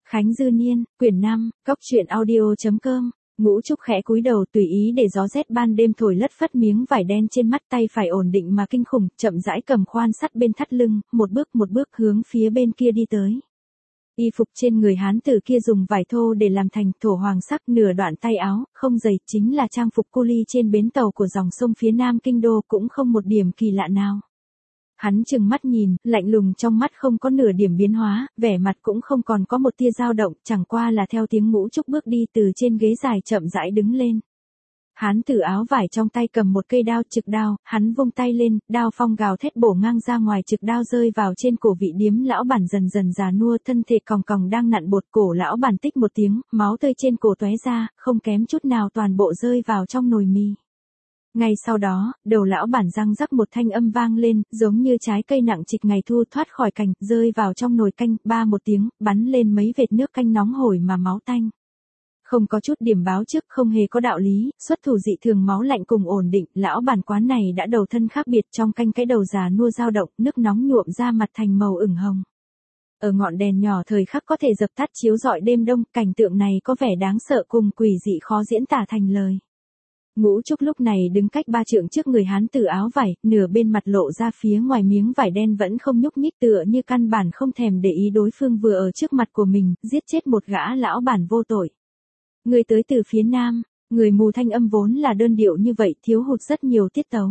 Khánh Dư Niên, quyển 5, Cóc truyện audio.com. Ngũ Trúc khẽ cúi đầu tùy ý để gió rét ban đêm thổi lất phất miếng vải đen trên mắt, tay phải ổn định mà kinh khủng, chậm rãi cầm khoan sắt bên thắt lưng, một bước hướng phía bên kia đi tới. Y phục trên người hán tử kia dùng vải thô để làm thành, thổ hoàng sắc, nửa đoạn tay áo, không dày, chính là trang phục cu li trên bến tàu của dòng sông phía nam kinh đô, cũng không một điểm kỳ lạ nào. Hắn trừng mắt nhìn, lạnh lùng trong mắt không có nửa điểm biến hóa, vẻ mặt cũng không còn có một tia dao động, chẳng qua là theo tiếng Ngũ Trúc bước đi từ trên ghế dài chậm rãi đứng lên. Hán tử áo vải trong tay cầm một cây đao, trực đao, hắn vung tay lên, đao phong gào thét bổ ngang ra ngoài, trực đao rơi vào trên cổ vị điếm lão bản dần dần già nua, thân thể còng còng đang nặn bột, cổ lão bản tích một tiếng, máu tươi trên cổ tóe ra, không kém chút nào toàn bộ rơi vào trong nồi mì. Ngay sau đó, đầu lão bản răng rắc một thanh âm vang lên, giống như trái cây nặng trịch ngày thu thoát khỏi cành, rơi vào trong nồi canh, ba một tiếng, bắn lên mấy vệt nước canh nóng hổi mà máu tanh. Không có chút điểm báo trước, không hề có đạo lý, xuất thủ dị thường máu lạnh cùng ổn định, lão bản quán này đã đầu thân khác biệt, trong canh cái đầu già nua dao động, nước nóng nhuộm ra mặt thành màu ửng hồng. Ở ngọn đèn nhỏ thời khắc có thể dập tắt chiếu rọi đêm đông, cảnh tượng này có vẻ đáng sợ cùng quỷ dị khó diễn tả thành lời. Ngũ Trúc lúc này đứng cách 3 trượng trước người hán tử áo vải, nửa bên mặt lộ ra phía ngoài miếng vải đen vẫn không nhúc nhích, tựa như căn bản không thèm để ý đối phương vừa ở trước mặt của mình, giết chết một gã lão bản vô tội. Người tới từ phía nam, người mù thanh âm vốn là đơn điệu như vậy, thiếu hụt rất nhiều tiết tấu.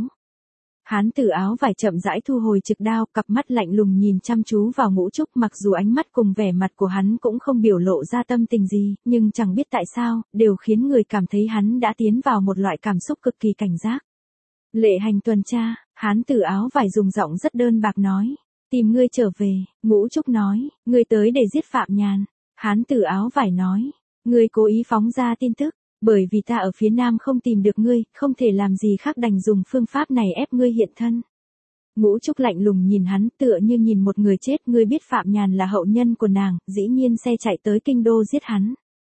Hán tử áo vải chậm rãi thu hồi trực đao, cặp mắt lạnh lùng nhìn chăm chú vào Ngũ Trúc, mặc dù ánh mắt cùng vẻ mặt của hắn cũng không biểu lộ ra tâm tình gì, nhưng chẳng biết tại sao, đều khiến người cảm thấy hắn đã tiến vào một loại cảm xúc cực kỳ cảnh giác. Lệ hành tuần tra, hán tử áo vải dùng giọng rất đơn bạc nói. Tìm ngươi trở về, Ngũ Trúc nói, ngươi tới để giết Phạm Nhàn. Hán tử áo vải nói, ngươi cố ý phóng ra tin tức. Bởi vì ta ở phía nam không tìm được ngươi, không thể làm gì khác đành dùng phương pháp này ép ngươi hiện thân. Ngũ Trúc lạnh lùng nhìn hắn, tựa như nhìn một người chết, ngươi biết Phạm Nhàn là hậu nhân của nàng, dĩ nhiên xe chạy tới kinh đô giết hắn.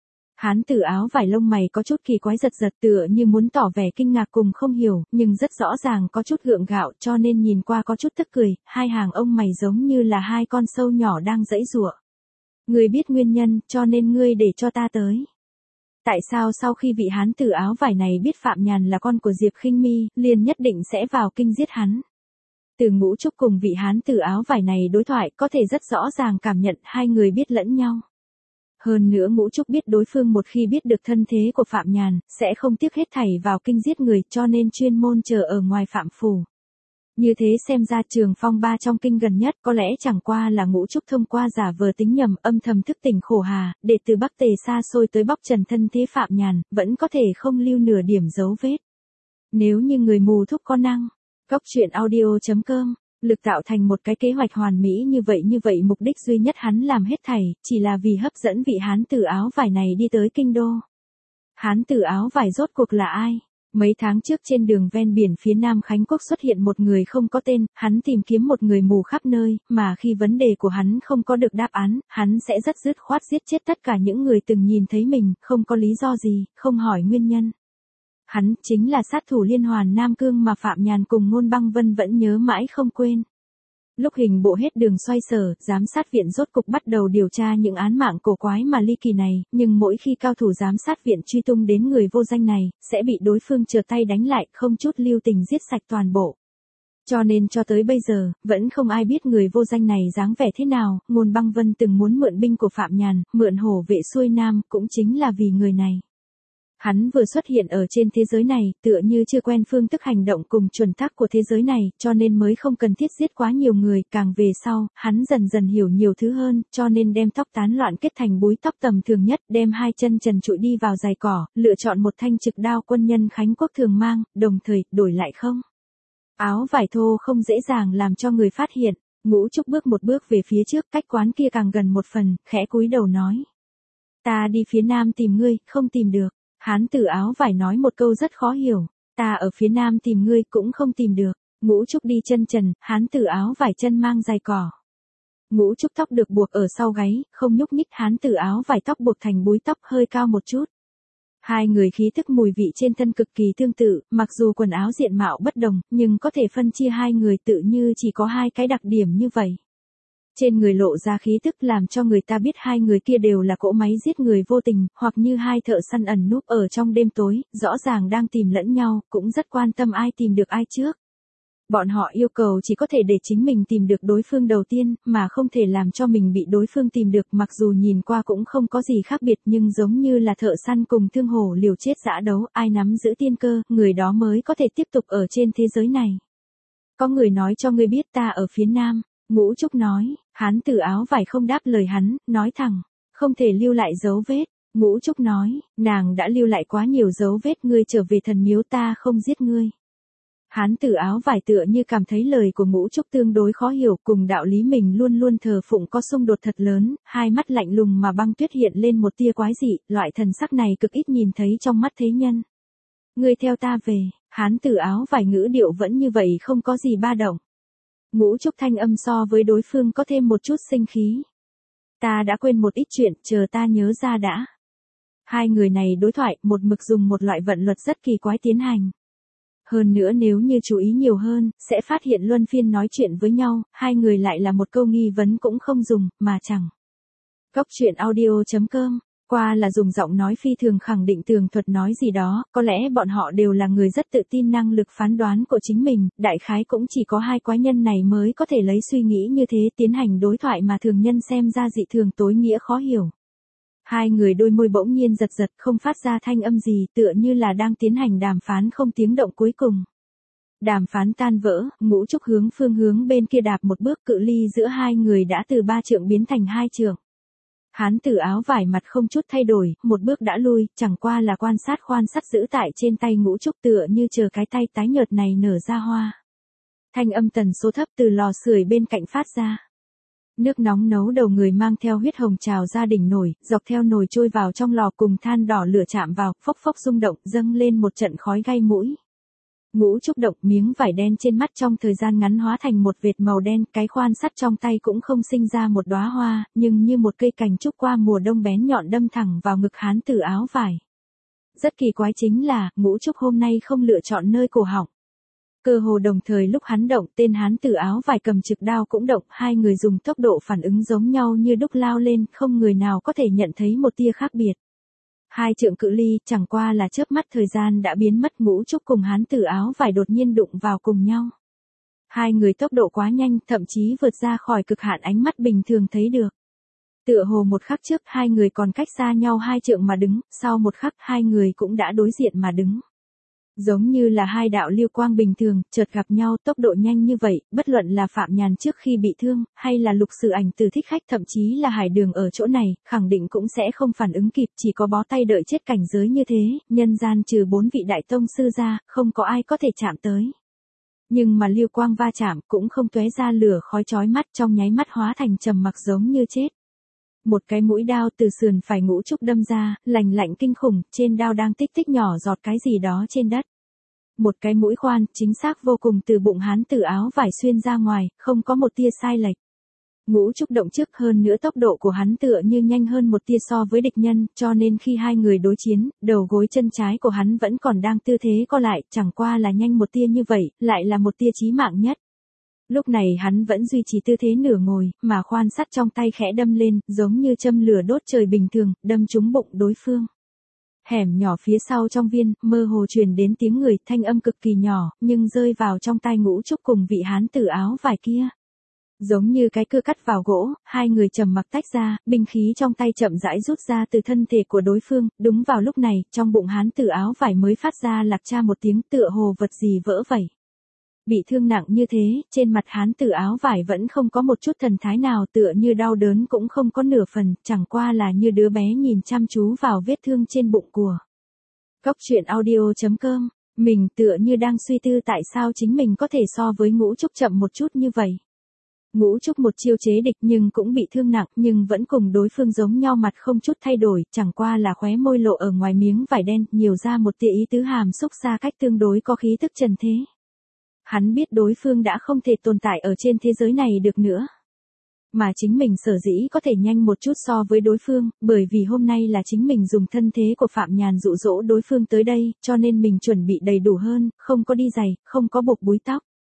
Hán tử áo vải lông mày có chút kỳ quái giật tựa như muốn tỏ vẻ kinh ngạc cùng không hiểu, nhưng rất rõ ràng có chút gượng gạo, cho nên nhìn qua có chút tức cười, hai hàng ông mày giống như là hai con sâu nhỏ đang giãy giụa. Ngươi biết nguyên nhân, cho nên ngươi để cho ta tới. Tại sao sau khi vị hán tử áo vải này biết Phạm Nhàn là con của Diệp Khinh Mi, liền nhất định sẽ vào kinh giết hắn? Từ Ngũ Trúc cùng vị hán tử áo vải này đối thoại, có thể rất rõ ràng cảm nhận hai người biết lẫn nhau. Hơn nữa Ngũ Trúc biết đối phương một khi biết được thân thế của Phạm Nhàn, sẽ không tiếc hết thảy vào kinh giết người, cho nên chuyên môn chờ ở ngoài Phạm phủ. Như thế xem ra Trường Phong Ba trong kinh gần nhất có lẽ chẳng qua là Ngũ Trúc thông qua giả vờ tính nhầm, âm thầm thức tỉnh khổ hà, để từ Bắc Tề xa xôi tới bóc trần thân thế Phạm Nhàn, vẫn có thể không lưu nửa điểm dấu vết. Nếu như người mù thúc có năng, Cóc truyện audio.com, lực tạo thành một cái kế hoạch hoàn mỹ như vậy mục đích duy nhất hắn làm hết thảy, chỉ là vì hấp dẫn vị hán tử áo vải này đi tới kinh đô. Hán tử áo vải rốt cuộc là ai? Mấy tháng trước trên đường ven biển phía Nam Khánh Quốc xuất hiện một người không có tên, hắn tìm kiếm một người mù khắp nơi, mà khi vấn đề của hắn không có được đáp án, hắn sẽ rất dứt khoát giết chết tất cả những người từng nhìn thấy mình, không có lý do gì, không hỏi nguyên nhân. Hắn chính là sát thủ liên hoàn Nam Cương mà Phạm Nhàn cùng Ngôn Băng Vân vẫn nhớ mãi không quên. Lúc hình bộ hết đường xoay sở, giám sát viện rốt cục bắt đầu điều tra những án mạng cổ quái mà ly kỳ này, nhưng mỗi khi cao thủ giám sát viện truy tung đến người vô danh này, sẽ bị đối phương trở tay đánh lại, không chút lưu tình giết sạch toàn bộ. Cho nên cho tới bây giờ, vẫn không ai biết người vô danh này dáng vẻ thế nào. Ngôn Băng Vân từng muốn mượn binh của Phạm Nhàn, mượn hổ vệ xuôi nam, cũng chính là vì người này. Hắn vừa xuất hiện ở trên thế giới này, tựa như chưa quen phương thức hành động cùng chuẩn tắc của thế giới này, cho nên mới không cần thiết giết quá nhiều người, càng về sau, hắn dần dần hiểu nhiều thứ hơn, cho nên đem tóc tán loạn kết thành búi tóc tầm thường nhất, đem hai chân trần trụi đi vào giày cỏ, lựa chọn một thanh trực đao quân nhân Khánh Quốc thường mang, đồng thời, đổi lại không. Áo vải thô không dễ dàng làm cho người phát hiện. Ngũ Trúc bước một bước về phía trước, cách quán kia càng gần một phần, khẽ cúi đầu nói. Ta đi phía nam tìm ngươi, không tìm được. Hán tử áo vải nói một câu rất khó hiểu, ta ở phía nam tìm ngươi cũng không tìm được. Ngũ Trúc đi chân trần, hán tử áo vải chân mang giày cỏ. Ngũ Trúc tóc được buộc ở sau gáy, không nhúc nhích, hán tử áo vải tóc buộc thành búi tóc hơi cao một chút. Hai người khí thức mùi vị trên thân cực kỳ tương tự, mặc dù quần áo diện mạo bất đồng, nhưng có thể phân chia hai người tự như chỉ có hai cái đặc điểm như vậy. Trên người lộ ra khí tức làm cho người ta biết hai người kia đều là cỗ máy giết người vô tình, hoặc như hai thợ săn ẩn núp ở trong đêm tối, rõ ràng đang tìm lẫn nhau, cũng rất quan tâm ai tìm được ai trước. Bọn họ yêu cầu chỉ có thể để chính mình tìm được đối phương đầu tiên, mà không thể làm cho mình bị đối phương tìm được, mặc dù nhìn qua cũng không có gì khác biệt nhưng giống như là thợ săn cùng thương hổ liều chết dã đấu, ai nắm giữ tiên cơ, người đó mới có thể tiếp tục ở trên thế giới này. Có người nói cho ngươi biết ta ở phía nam, Ngũ Trúc nói, hán tử áo vải không đáp lời hắn, nói thẳng, không thể lưu lại dấu vết. Ngũ Trúc nói, nàng đã lưu lại quá nhiều dấu vết, ngươi trở về thần miếu ta không giết ngươi. Hán tử áo vải tựa như cảm thấy lời của Ngũ Trúc tương đối khó hiểu, cùng đạo lý mình luôn luôn thờ phụng có xung đột thật lớn, hai mắt lạnh lùng mà băng tuyết hiện lên một tia quái dị, loại thần sắc này cực ít nhìn thấy trong mắt thế nhân. Ngươi theo ta về, hán tử áo vải ngữ điệu vẫn như vậy không có gì ba động. Ngũ Trúc thanh âm so với đối phương có thêm một chút sinh khí. Ta đã quên một ít chuyện, chờ ta nhớ ra đã. Hai người này đối thoại, một mực dùng một loại vận luật rất kỳ quái tiến hành. Hơn nữa nếu như chú ý nhiều hơn, sẽ phát hiện luân phiên nói chuyện với nhau, hai người lại là một câu nghi vấn cũng không dùng, mà chẳng. Góc truyện audio.com, qua là dùng giọng nói phi thường khẳng định tường thuật nói gì đó, có lẽ bọn họ đều là người rất tự tin năng lực phán đoán của chính mình, đại khái cũng chỉ có hai quái nhân này mới có thể lấy suy nghĩ như thế tiến hành đối thoại mà thường nhân xem ra dị thường tối nghĩa khó hiểu. Hai người đôi môi bỗng nhiên giật giật không phát ra thanh âm gì tựa như là đang tiến hành đàm phán không tiếng động cuối cùng. Đàm phán tan vỡ, Ngũ Trúc hướng phương hướng bên kia đạp một bước, cự ly giữa hai người đã từ 3 trượng biến thành 2 trượng. Hán tử áo vải mặt không chút thay đổi, một bước đã lui, chẳng qua là quan sát khoan sắt giữ tại trên tay Ngũ Trúc tựa như chờ cái tay tái nhợt này nở ra hoa. Thanh âm tần số thấp từ lò sưởi bên cạnh phát ra. Nước nóng nấu đầu người mang theo huyết hồng trào ra đỉnh nồi, dọc theo nồi trôi vào trong lò cùng than đỏ lửa chạm vào, phốc phốc rung động, dâng lên một trận khói gai mũi. Ngũ Trúc động, miếng vải đen trên mắt trong thời gian ngắn hóa thành một vệt màu đen, cái khoan sắt trong tay cũng không sinh ra một đóa hoa, nhưng như một cây cành trúc qua mùa đông bén nhọn đâm thẳng vào ngực hán tử áo vải. Rất kỳ quái chính là, Ngũ Trúc hôm nay không lựa chọn nơi cổ họng. Cơ hồ đồng thời lúc hắn động, tên hán tử áo vải cầm trực đao cũng động, hai người dùng tốc độ phản ứng giống nhau như đúc lao lên, không người nào có thể nhận thấy một tia khác biệt. 2 trượng cự ly, chẳng qua là chớp mắt thời gian đã biến mất. Ngũ Trúc cùng hán tử áo vải đột nhiên đụng vào cùng nhau. Hai người tốc độ quá nhanh, thậm chí vượt ra khỏi cực hạn ánh mắt bình thường thấy được. Tựa hồ một khắc trước hai người còn cách xa nhau 2 trượng mà đứng, sau một khắc hai người cũng đã đối diện mà đứng. Giống như là hai đạo lưu quang bình thường, chợt gặp nhau, tốc độ nhanh như vậy, bất luận là Phạm Nhàn trước khi bị thương, hay là Lục Sử Ảnh từ thích khách, thậm chí là Hải Đường ở chỗ này, khẳng định cũng sẽ không phản ứng kịp, chỉ có bó tay đợi chết cảnh giới như thế, nhân gian trừ 4 vị đại tông sư ra, không có ai có thể chạm tới. Nhưng mà lưu quang va chạm cũng không tóe ra lửa khói chói mắt, trong nháy mắt hóa thành trầm mặc giống như chết. Một cái mũi đao từ sườn phải Ngũ Trúc đâm ra, lành lạnh kinh khủng, trên đao đang tích tích nhỏ giọt cái gì đó trên đất. Một cái mũi khoan, chính xác vô cùng từ bụng hán tử áo vải xuyên ra ngoài, không có một tia sai lệch. Ngũ Trúc động trước hơn nữa tốc độ của hắn tựa như nhanh hơn một tia so với địch nhân, cho nên khi hai người đối chiến, đầu gối chân trái của hắn vẫn còn đang tư thế co lại, chẳng qua là nhanh một tia như vậy, lại là một tia chí mạng nhất. Lúc này hắn vẫn duy trì tư thế nửa ngồi, mà khoan sắt trong tay khẽ đâm lên, giống như châm lửa đốt trời bình thường, đâm trúng bụng đối phương. Hẻm nhỏ phía sau trong viên, mơ hồ truyền đến tiếng người, thanh âm cực kỳ nhỏ, nhưng rơi vào trong tai Ngũ Trúc cùng vị hán tử áo vải kia. Giống như cái cưa cắt vào gỗ, hai người trầm mặc tách ra, binh khí trong tay chậm rãi rút ra từ thân thể của đối phương, đúng vào lúc này, trong bụng hán tử áo vải mới phát ra lạc cha một tiếng tựa hồ vật gì vỡ vẩy. Bị thương nặng như thế, trên mặt hán tử áo vải vẫn không có một chút thần thái nào, tựa như đau đớn cũng không có nửa phần, chẳng qua là như đứa bé nhìn chăm chú vào vết thương trên bụng của. Góc truyện audio.com, mình tựa như đang suy tư tại sao chính mình có thể so với Ngũ Trúc chậm một chút như vậy. Ngũ Trúc một chiêu chế địch nhưng cũng bị thương nặng, nhưng vẫn cùng đối phương giống nhau, mặt không chút thay đổi, chẳng qua là khóe môi lộ ở ngoài miếng vải đen, nhiều ra một tia ý tứ hàm xúc xa cách tương đối có khí tức trần thế. Hắn biết đối phương đã không thể tồn tại ở trên thế giới này được nữa. Mà chính mình sở dĩ có thể nhanh một chút so với đối phương, bởi vì hôm nay là chính mình dùng thân thế của Phạm Nhàn dụ dỗ đối phương tới đây, cho nên mình chuẩn bị đầy đủ hơn, không có đi giày, không có buộc búi tóc.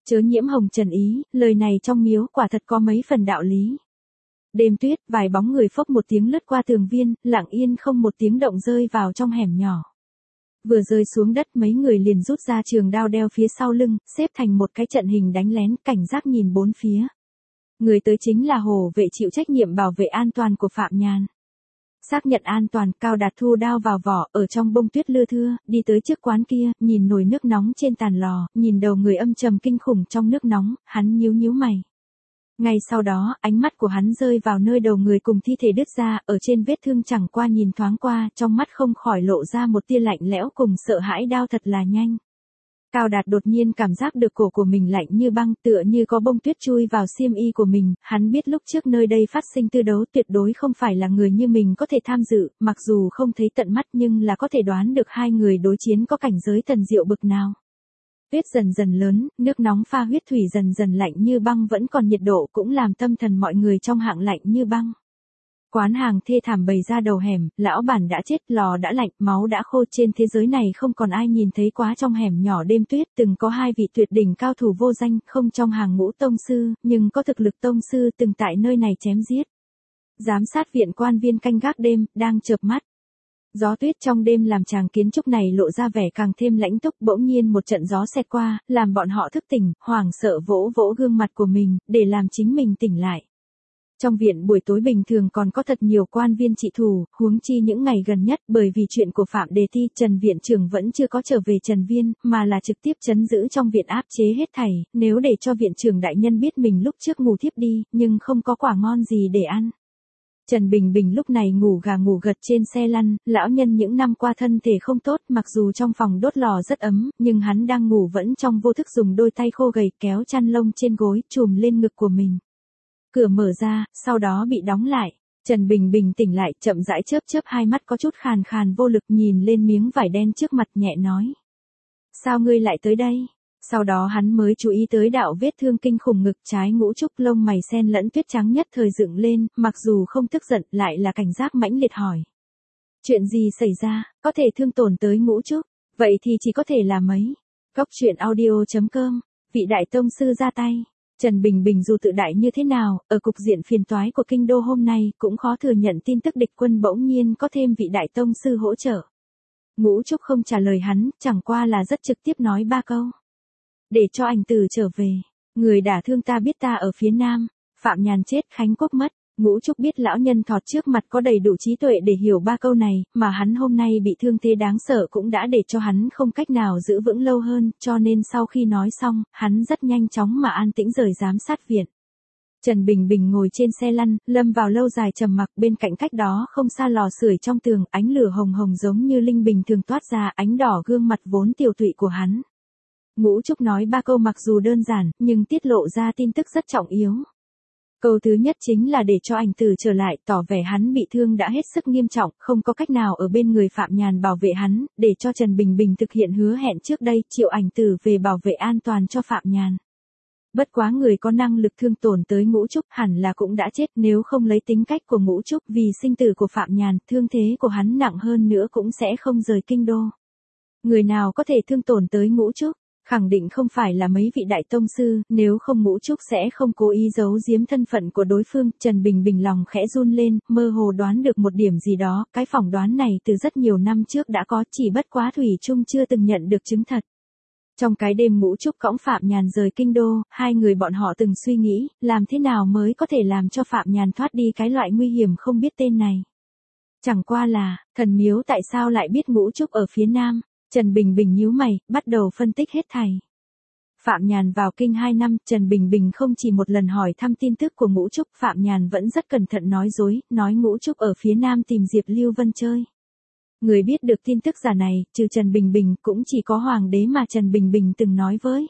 Chớ nhiễm hồng trần ý, lời này trong miếu quả thật có mấy phần đạo lý. Đêm tuyết, vài bóng người phốc một tiếng lướt qua tường viên, lặng yên không một tiếng động rơi vào trong hẻm nhỏ. Vừa rơi xuống đất mấy người liền rút ra trường đao đeo phía sau lưng, xếp thành một cái trận hình đánh lén, cảnh giác nhìn bốn phía. Người tới chính là Hồ Vệ chịu trách nhiệm bảo vệ an toàn của Phạm Nhàn. Xác nhận an toàn, Cao Đạt thu đao vào vỏ, ở trong bông tuyết lưa thưa, đi tới trước quán kia, nhìn nồi nước nóng trên tàn lò, nhìn đầu người âm trầm kinh khủng trong nước nóng, hắn nhíu nhíu mày. Ngay sau đó, ánh mắt của hắn rơi vào nơi đầu người cùng thi thể đứt ra, ở trên vết thương chẳng qua nhìn thoáng qua, trong mắt không khỏi lộ ra một tia lạnh lẽo cùng sợ hãi, đao thật là nhanh. Cao Đạt đột nhiên cảm giác được cổ của mình lạnh như băng, tựa như có bông tuyết chui vào xiêm y của mình, hắn biết lúc trước nơi đây phát sinh tư đấu tuyệt đối không phải là người như mình có thể tham dự, mặc dù không thấy tận mắt nhưng là có thể đoán được hai người đối chiến có cảnh giới thần diệu bực nào. Tuyết dần dần lớn, nước nóng pha huyết thủy dần dần lạnh như băng, vẫn còn nhiệt độ cũng làm tâm thần mọi người trong hạng lạnh như băng. Quán hàng thê thảm bày ra đầu hẻm, lão bản đã chết, lò đã lạnh, máu đã khô, trên thế giới này không còn ai nhìn thấy quá trong hẻm nhỏ đêm tuyết, từng có hai vị tuyệt đỉnh cao thủ vô danh, không trong hàng ngũ tông sư, nhưng có thực lực tông sư từng tại nơi này chém giết. Giám sát viện quan viên canh gác đêm, đang chợp mắt. Gió tuyết trong đêm làm chàng kiến trúc này lộ ra vẻ càng thêm lãnh túc, bỗng nhiên một trận gió xẹt qua, làm bọn họ thức tỉnh, hoảng sợ vỗ vỗ gương mặt của mình, để làm chính mình tỉnh lại. Trong viện buổi tối bình thường còn có thật nhiều quan viên trị thủ, huống chi những ngày gần nhất, bởi vì chuyện của Phạm Đề Thi, Trần viện trưởng vẫn chưa có trở về Trần Viên, mà là trực tiếp trấn giữ trong viện áp chế hết thảy, nếu để cho viện trưởng đại nhân biết mình lúc trước ngủ thiếp đi, nhưng không có quả ngon gì để ăn. Trần Bình Bình lúc này ngủ gà ngủ gật trên xe lăn, lão nhân những năm qua thân thể không tốt, mặc dù trong phòng đốt lò rất ấm, nhưng hắn đang ngủ vẫn trong vô thức dùng đôi tay khô gầy kéo chăn lông trên gối, trùm lên ngực của mình. Cửa mở ra, sau đó bị đóng lại. Trần Bình Bình tỉnh lại, chậm rãi chớp chớp hai mắt có chút khàn khàn vô lực, nhìn lên miếng vải đen trước mặt nhẹ nói. Sao ngươi lại tới đây? Sau đó hắn mới chú ý tới đạo vết thương kinh khủng ngực trái ngũ trúc, lông mày xen lẫn tuyết trắng nhất thời dựng lên, mặc dù không tức giận lại là cảnh giác mãnh liệt hỏi. Chuyện gì xảy ra, có thể thương tổn tới ngũ trúc, vậy thì chỉ có thể là mấy. Góc truyện audio.com, vị đại tông sư ra tay. Trần Bình Bình dù tự đại như thế nào, ở cục diện phiền toái của kinh đô hôm nay cũng khó thừa nhận tin tức địch quân bỗng nhiên có thêm vị đại tông sư hỗ trợ. Ngũ Trúc không trả lời hắn, chẳng qua là rất trực tiếp nói ba câu. Để cho ảnh tử trở về. Người đả thương ta biết ta ở phía nam. Phạm Nhàn chết, Khánh Quốc mất. Ngũ Trúc biết lão nhân thọt trước mặt có đầy đủ trí tuệ để hiểu ba câu này, mà hắn hôm nay bị thương thế đáng sợ cũng đã để cho hắn không cách nào giữ vững lâu hơn, cho nên sau khi nói xong, hắn rất nhanh chóng mà an tĩnh rời giám sát viện. Trần Bình Bình ngồi trên xe lăn, lâm vào lâu dài trầm mặc, bên cạnh cách đó không xa lò sưởi trong tường, ánh lửa hồng hồng giống như linh bình thường toát ra, ánh đỏ gương mặt vốn tiều tụy của hắn. Ngũ Trúc nói ba câu mặc dù đơn giản, nhưng tiết lộ ra tin tức rất trọng yếu. Câu thứ nhất chính là để cho ảnh tử trở lại, tỏ vẻ hắn bị thương đã hết sức nghiêm trọng, không có cách nào ở bên người Phạm Nhàn bảo vệ hắn, để cho Trần Bình Bình thực hiện hứa hẹn trước đây, triệu ảnh tử về bảo vệ an toàn cho Phạm Nhàn. Bất quá người có năng lực thương tổn tới Ngũ Trúc hẳn là cũng đã chết, nếu không lấy tính cách của Ngũ Trúc, vì sinh tử của Phạm Nhàn, thương thế của hắn nặng hơn nữa cũng sẽ không rời kinh đô. Người nào có thể thương tổn tới Ngũ Trúc? Khẳng định không phải là mấy vị đại tông sư, nếu không Ngũ Trúc sẽ không cố ý giấu giếm thân phận của đối phương. Trần Bình Bình lòng khẽ run lên, mơ hồ đoán được một điểm gì đó, cái phỏng đoán này từ rất nhiều năm trước đã có, chỉ bất quá thủy chung chưa từng nhận được chứng thật. Trong cái đêm Ngũ Trúc cõng Phạm Nhàn rời kinh đô, hai người bọn họ từng suy nghĩ, làm thế nào mới có thể làm cho Phạm Nhàn thoát đi cái loại nguy hiểm không biết tên này. Chẳng qua là, thần miếu tại sao lại biết Ngũ Trúc ở phía nam? Trần Bình Bình nhíu mày, bắt đầu phân tích hết thảy. Phạm Nhàn vào kinh 2 năm, Trần Bình Bình không chỉ một lần hỏi thăm tin tức của Ngũ Trúc, Phạm Nhàn vẫn rất cẩn thận nói dối, nói Ngũ Trúc ở phía nam tìm Diệp Lưu Vân chơi. Người biết được tin tức giả này, trừ Trần Bình Bình, cũng chỉ có Hoàng đế mà Trần Bình Bình từng nói với.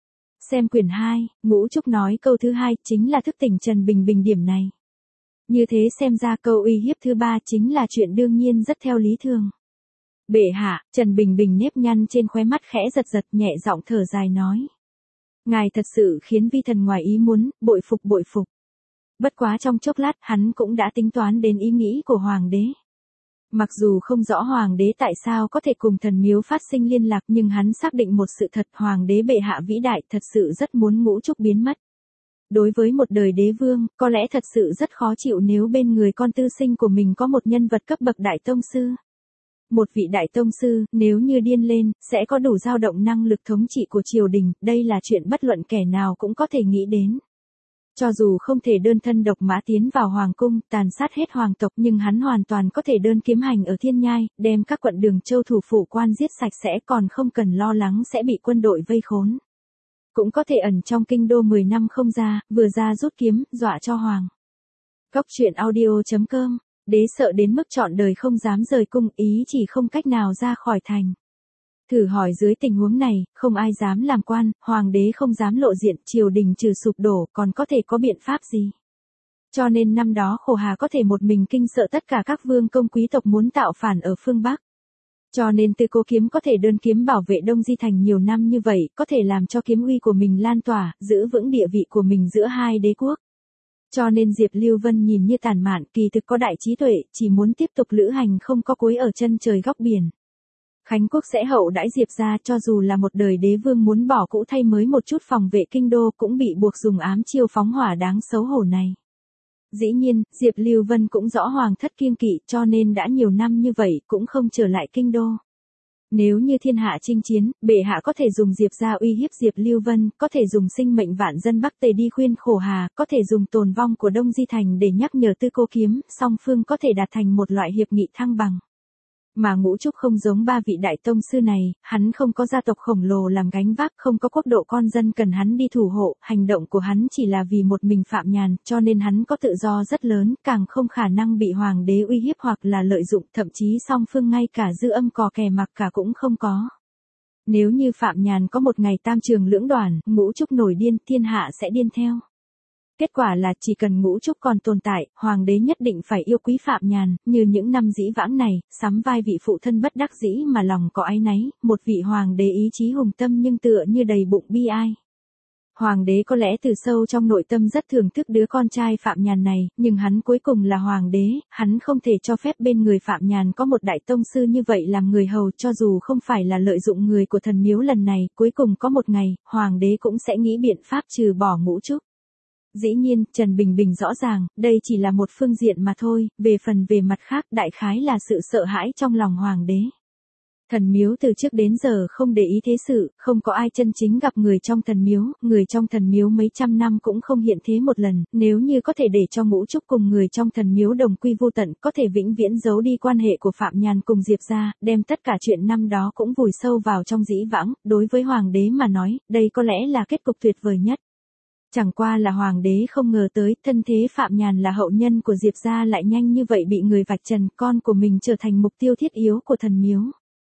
Xem quyển 2, Ngũ Trúc nói câu thứ hai, chính là thức tỉnh Trần Bình Bình điểm này. Như thế xem ra câu uy hiếp thứ ba chính là chuyện đương nhiên rất theo lý thường. Bệ hạ, Trần Bình Bình nếp nhăn trên khóe mắt khẽ giật giật, nhẹ giọng thở dài nói. Ngài thật sự khiến vi thần ngoài ý muốn, bội phục bội phục. Bất quá trong chốc lát hắn cũng đã tính toán đến ý nghĩ của Hoàng đế. Mặc dù không rõ hoàng đế tại sao có thể cùng thần miếu phát sinh liên lạc, nhưng hắn xác định một sự thật, hoàng đế bệ hạ vĩ đại thật sự rất muốn Ngũ Trúc biến mất. Đối với một đời đế vương, có lẽ thật sự rất khó chịu nếu bên người con tư sinh của mình có một nhân vật cấp bậc đại tông sư. Một vị đại tông sư, nếu như điên lên, sẽ có đủ dao động năng lực thống trị của triều đình, đây là chuyện bất luận kẻ nào cũng có thể nghĩ đến. Cho dù không thể đơn thân độc mã tiến vào hoàng cung, tàn sát hết hoàng tộc, nhưng hắn hoàn toàn có thể đơn kiếm hành ở Thiên Nhai, đem các quận Đường Châu thủ phủ quan giết sạch sẽ, còn không cần lo lắng sẽ bị quân đội vây khốn. Cũng có thể ẩn trong kinh đô 10 năm không ra, vừa ra rút kiếm, dọa cho hoàng. Góc truyện audio.com, đế sợ đến mức trọn đời không dám rời cung, ý chỉ không cách nào ra khỏi thành. Thử hỏi dưới tình huống này, không ai dám làm quan, hoàng đế không dám lộ diện, triều đình trừ sụp đổ, còn có thể có biện pháp gì? Cho nên năm đó Khổ Hà có thể một mình kinh sợ tất cả các vương công quý tộc muốn tạo phản ở phương Bắc. Cho nên Tư Cố Kiếm có thể đơn kiếm bảo vệ Đông Di Thành nhiều năm như vậy, có thể làm cho kiếm uy của mình lan tỏa, giữ vững địa vị của mình giữa hai đế quốc. Cho nên Diệp Lưu Vân nhìn như tàn mạn, kỳ thực có đại trí tuệ, chỉ muốn tiếp tục lữ hành không có cuối ở chân trời góc biển. Khánh Quốc sẽ hậu đãi Diệp gia, cho dù là một đời đế vương muốn bỏ cũ thay mới một chút phòng vệ kinh đô cũng bị buộc dùng ám chiêu phóng hỏa đáng xấu hổ này. Dĩ nhiên, Diệp Lưu Vân cũng rõ hoàng thất kiêng kỵ, cho nên đã nhiều năm như vậy cũng không trở lại kinh đô. Nếu như thiên hạ chinh chiến, bệ hạ có thể dùng Diệp gia uy hiếp Diệp Lưu Vân, có thể dùng sinh mệnh vạn dân Bắc Tề đi khuyên Khổ Hà, có thể dùng tồn vong của Đông Di Thành để nhắc nhở Tư Cố Kiếm, song phương có thể đạt thành một loại hiệp nghị thăng bằng. Mà Ngũ Trúc không giống ba vị đại tông sư này, hắn không có gia tộc khổng lồ làm gánh vác, không có quốc độ con dân cần hắn đi thủ hộ, hành động của hắn chỉ là vì một mình Phạm Nhàn, cho nên hắn có tự do rất lớn, càng không khả năng bị hoàng đế uy hiếp hoặc là lợi dụng, thậm chí song phương ngay cả dư âm cò kè mặc cả cũng không có. Nếu như Phạm Nhàn có một ngày tam trường lưỡng đoàn, Ngũ Trúc nổi điên, thiên hạ sẽ điên theo. Kết quả là chỉ cần Ngũ Trúc còn tồn tại, hoàng đế nhất định phải yêu quý Phạm Nhàn, như những năm dĩ vãng này, sắm vai vị phụ thân bất đắc dĩ mà lòng có áy náy, một vị hoàng đế ý chí hùng tâm nhưng tựa như đầy bụng bi ai. Hoàng đế có lẽ từ sâu trong nội tâm rất thưởng thức đứa con trai Phạm Nhàn này, nhưng hắn cuối cùng là hoàng đế, hắn không thể cho phép bên người Phạm Nhàn có một đại tông sư như vậy làm người hầu, cho dù không phải là lợi dụng người của thần miếu lần này, cuối cùng có một ngày, hoàng đế cũng sẽ nghĩ biện pháp trừ bỏ Ngũ Trúc. Dĩ nhiên, Trần Bình Bình rõ ràng, đây chỉ là một phương diện mà thôi, về mặt khác, đại khái là sự sợ hãi trong lòng hoàng đế. Thần miếu từ trước đến giờ không để ý thế sự, không có ai chân chính gặp người trong thần miếu mấy trăm năm cũng không hiện thế một lần, nếu như có thể để cho Ngũ Trúc cùng người trong thần miếu đồng quy vô tận, có thể vĩnh viễn giấu đi quan hệ của Phạm Nhàn cùng Diệp gia, đem tất cả chuyện năm đó cũng vùi sâu vào trong dĩ vãng, đối với hoàng đế mà nói, đây có lẽ là kết cục tuyệt vời nhất. Chẳng qua là hoàng đế không ngờ tới, thân thế Phạm Nhàn là hậu nhân của Diệp gia lại nhanh như vậy bị người vạch trần, con của mình trở thành mục tiêu thiết yếu của thần miếu.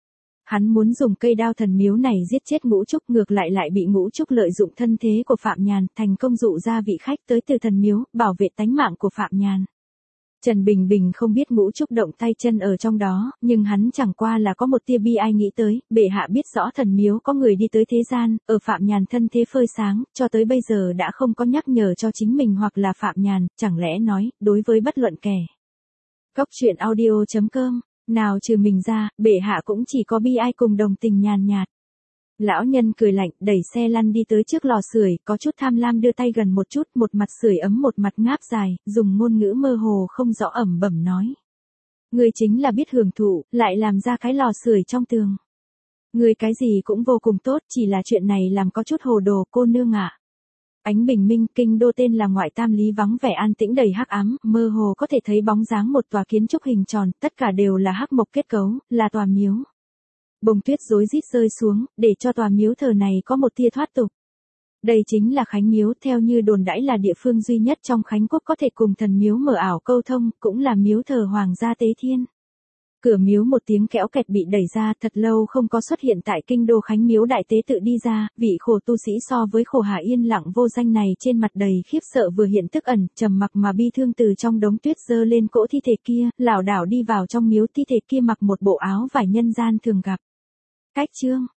Hắn muốn dùng cây đao thần miếu này giết chết Ngũ Trúc, ngược lại bị Ngũ Trúc lợi dụng thân thế của Phạm Nhàn, thành công dụ ra vị khách tới từ thần miếu, bảo vệ tánh mạng của Phạm Nhàn. Trần Bình Bình không biết Ngũ Trúc động tay chân ở trong đó, nhưng hắn chẳng qua là có một tia bi ai nghĩ tới, bệ hạ biết rõ thần miếu có người đi tới thế gian, ở Phạm Nhàn thân thế phơi sáng, cho tới bây giờ đã không có nhắc nhở cho chính mình hoặc là Phạm Nhàn, chẳng lẽ nói, đối với bất luận kẻ. Góc truyện audio.com, nào trừ mình ra, bệ hạ cũng chỉ có bi ai cùng đồng tình nhàn nhạt. Lão nhân cười lạnh, đẩy xe lăn đi tới trước lò sưởi, có chút tham lam đưa tay gần một chút, một mặt sưởi ấm một mặt ngáp dài, dùng ngôn ngữ mơ hồ không rõ ẩm bẩm nói. Ngươi chính là biết hưởng thụ, lại làm ra cái lò sưởi trong tường. Ngươi cái gì cũng vô cùng tốt, chỉ là chuyện này làm có chút hồ đồ, cô nương ạ. Ánh bình minh, kinh đô tên là Ngoại Tam Lý vắng vẻ an tĩnh đầy hắc ám, mơ hồ có thể thấy bóng dáng một tòa kiến trúc hình tròn, tất cả đều là hắc mộc kết cấu, là tòa miếu. Bông tuyết rối rít rơi xuống, để cho tòa miếu thờ này có một tia thoát tục. Đây chính là Khánh Miếu, theo như đồn đãi là địa phương duy nhất trong Khánh Quốc có thể cùng thần miếu mở ảo câu thông, cũng là miếu thờ Hoàng gia Tế Thiên. Cửa miếu một tiếng kéo kẹt bị đẩy ra, thật lâu không có xuất hiện tại kinh đô Khánh Miếu đại tế tự đi ra, vị khổ tu sĩ so với Khổ Hà yên lặng vô danh này trên mặt đầy khiếp sợ vừa hiện tức ẩn, trầm mặc mà bi thương từ trong đống tuyết giơ lên cỗ thi thể kia, lảo đảo đi vào trong miếu, thi thể kia mặc một bộ áo vải nhân gian thường gặp. Cách chương